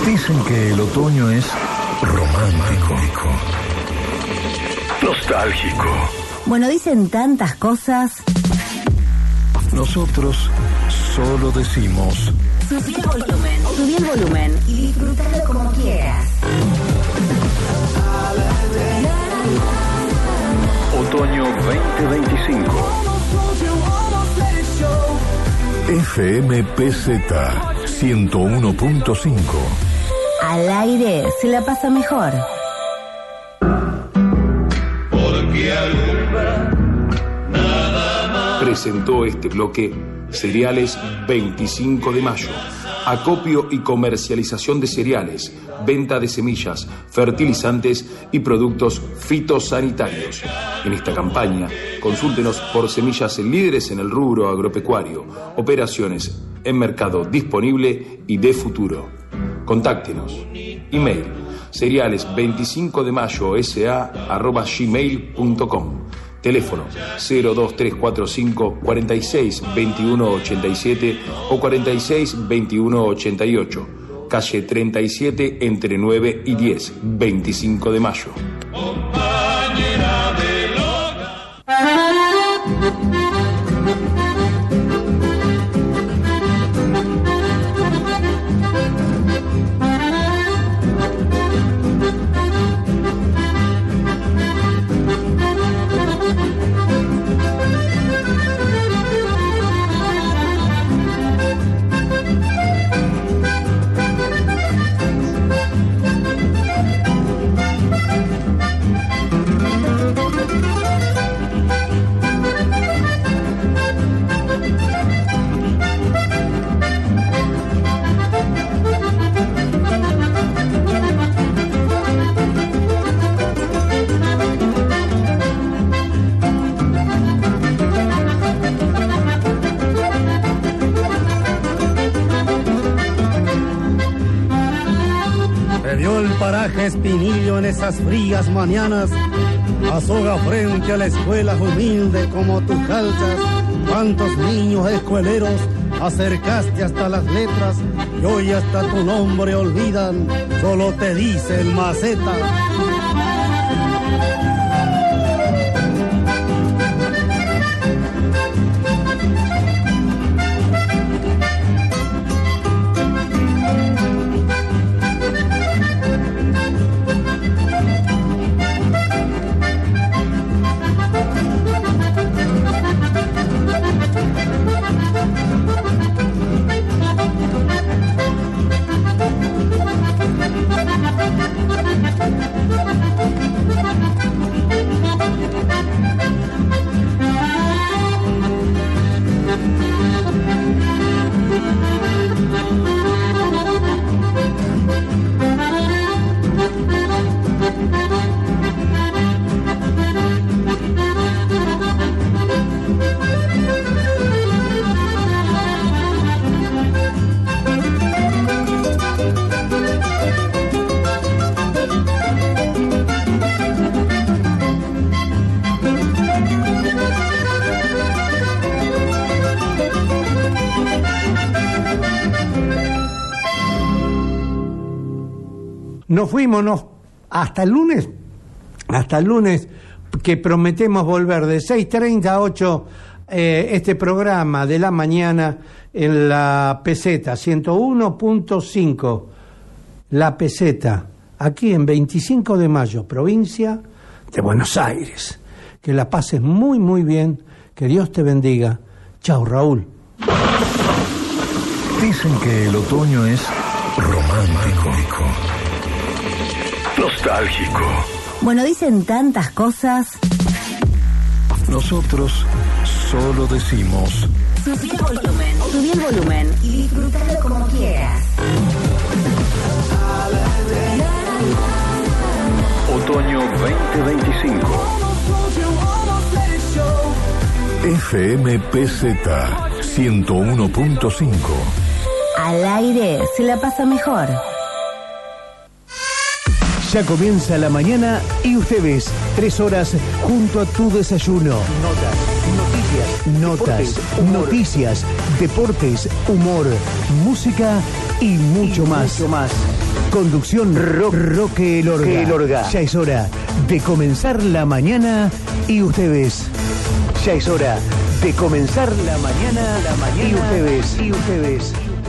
Dicen que el otoño es romántico, nostálgico. Bueno, dicen tantas cosas. Nosotros solo decimos: subí el volumen y disfrútalo como quieras. Otoño 2025. FMPZ 101.5. Al aire se la pasa mejor. Porque alumbra nada más. Presentó este bloque Cereales 25 de mayo. Acopio y comercialización de cereales, venta de semillas, fertilizantes y productos fitosanitarios. En esta campaña, consúltenos por semillas líderes en el rubro agropecuario, operaciones en mercado disponible y de futuro. Contáctenos. Email: cereales25demayosa@gmail.com. Teléfono 02345 46 21 87 o 46 21 88. Calle 37 entre 9 y 10, 25 de mayo. Compañera del hogar. Espinillo en esas frías mañanas, azoga frente a la escuela humilde como tú calzas. Cuántos niños escueleros acercaste hasta las letras y hoy hasta tu nombre olvidan, solo te dice el maceta. Nos fuimos hasta el lunes que prometemos volver de 6:30 a 8 este programa de la mañana en la peseta 101.5, la peseta, aquí en 25 de mayo, provincia de Buenos Aires. Que la pases muy muy bien, que Dios te bendiga. Chau, Raúl. Dicen que el otoño es romántico, nostálgico. Bueno, dicen tantas cosas. Nosotros solo decimos: subí el volumen y disfrútalo como quieras. Otoño 2025. FMPZ 101.5. Al aire se la pasa mejor. Ya comienza la mañana y ustedes 3 horas junto a tu desayuno. Notas, noticias. notas, noticias, deportes, humor, música y mucho más. Conducción Roque Elorga. Ya es hora de comenzar la mañana y ustedes. Ya es hora de comenzar la mañana y ustedes.